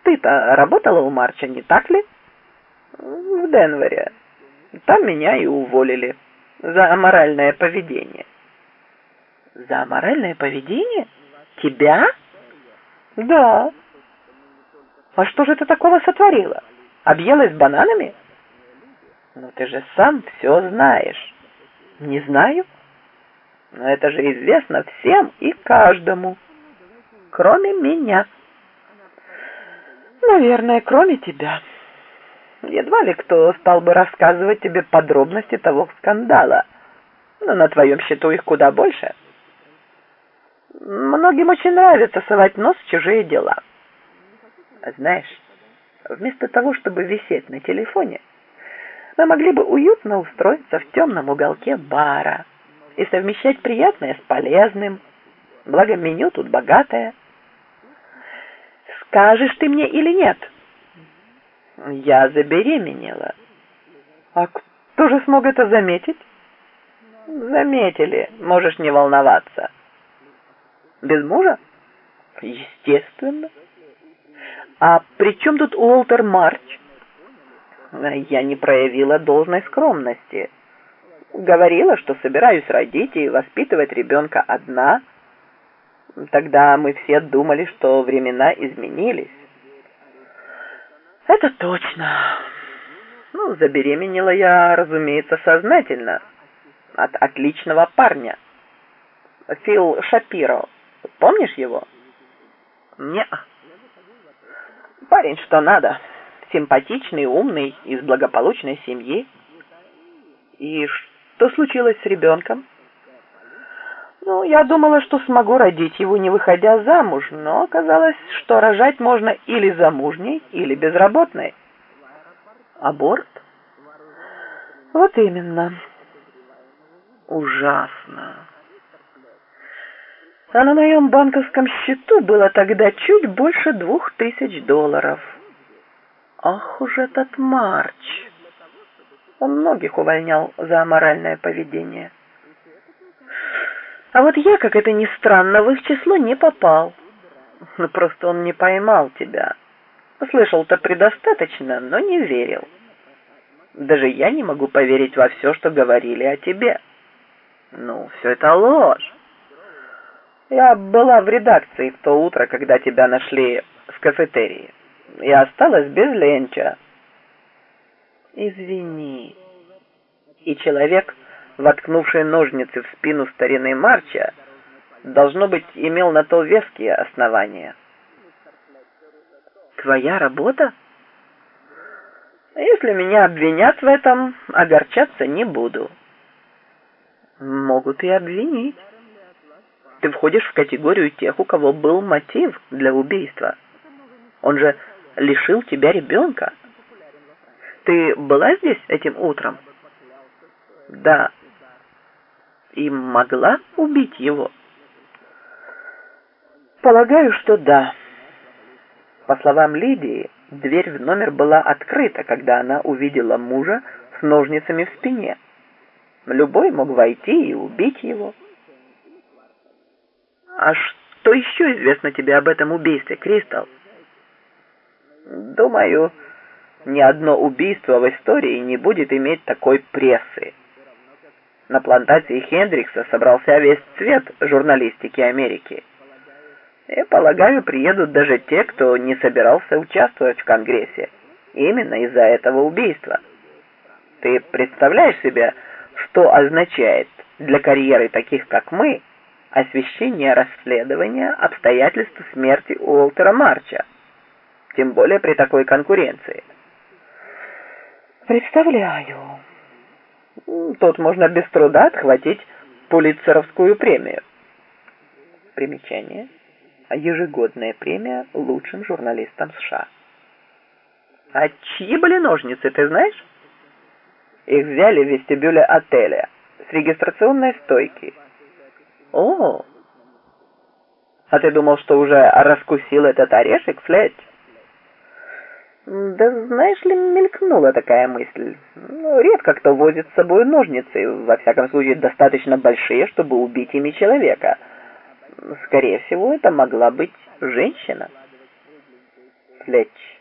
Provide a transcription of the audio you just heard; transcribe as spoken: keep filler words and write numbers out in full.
ты-то работала у Марча, не так ли? В Денвере. Там меня и уволили за аморальное поведение. За аморальное поведение? Тебя? Да. А что же ты такого сотворила? Объелась бананами? Ну ты же сам все знаешь. Не знаю. Но это же известно всем и каждому, кроме меня. Наверное, кроме тебя. Едва ли кто стал бы рассказывать тебе подробности того скандала. Но на твоем счету их куда больше. Многим очень нравится совать нос в чужие дела. А знаешь, вместо того, чтобы висеть на телефоне, мы могли бы уютно устроиться в темном уголке бара и совмещать приятное с полезным. Благо меню тут богатое. Скажешь ты мне или нет? Я забеременела. А кто же смог это заметить? Заметили, можешь не волноваться. Без мужа? Естественно. А при чем тут Уолтер Марч? Я не проявила должной скромности. Говорила, что собираюсь родить и воспитывать ребенка одна. Тогда мы все думали, что времена изменились. Это точно. Ну, забеременела я, разумеется, сознательно. От отличного парня. Фил Шапиро. Помнишь его? Не-а. Парень что надо. Симпатичный, умный, из благополучной семьи. И что случилось с ребенком? Ну, я думала, что смогу родить его, не выходя замуж, но оказалось, что рожать можно или замужней, или безработной. Аборт? Вот именно. Ужасно. А на моем банковском счету было тогда чуть больше двух тысяч долларов. Ах уж этот Марч. Он многих увольнял за аморальное поведение. А вот я, как это ни странно, в их число не попал. Ну, просто он не поймал тебя. Слышал-то предостаточно, но не верил. Даже я не могу поверить во все, что говорили о тебе. Ну, все это ложь. Я была в редакции в то утро, когда тебя нашли в кафетерии. Я осталась без ленча. Извини. И человек, воткнувший ножницы в спину старины Марча, должно быть, имел на то веские основания. Твоя работа? Если меня обвинят в этом, огорчаться не буду. Могут и обвинить. Ты входишь в категорию тех, у кого был мотив для убийства. Он же лишил тебя ребенка. Ты была здесь этим утром? Да. И могла убить его? Полагаю, что да. По словам Лидии, дверь в номер была открыта, когда она увидела мужа с ножницами в спине. Любой мог войти и убить его. А что еще известно тебе об этом убийстве, Кристал? Думаю, ни одно убийство в истории не будет иметь такой прессы. На плантации Хендрикса собрался весь цвет журналистики Америки. И, полагаю, приедут даже те, кто не собирался участвовать в Конгрессе. Именно из-за этого убийства. Ты представляешь себе, что означает для карьеры таких, как мы, освещение расследования обстоятельств смерти Уолтера Марча? Тем более при такой конкуренции. Представляю. Тут можно без труда отхватить Пулитцеровскую премию. Примечание. Ежегодная премия лучшим журналистам США. А чьи были ножницы, ты знаешь? Их взяли в вестибюле отеля с регистрационной стойки. О! А ты думал, что уже раскусил этот орешек, Флетч? Да знаешь ли, мелькнула такая мысль. Ну, редко кто возит с собой ножницы, во всяком случае достаточно большие, чтобы убить ими человека. Скорее всего, это могла быть женщина. плеч.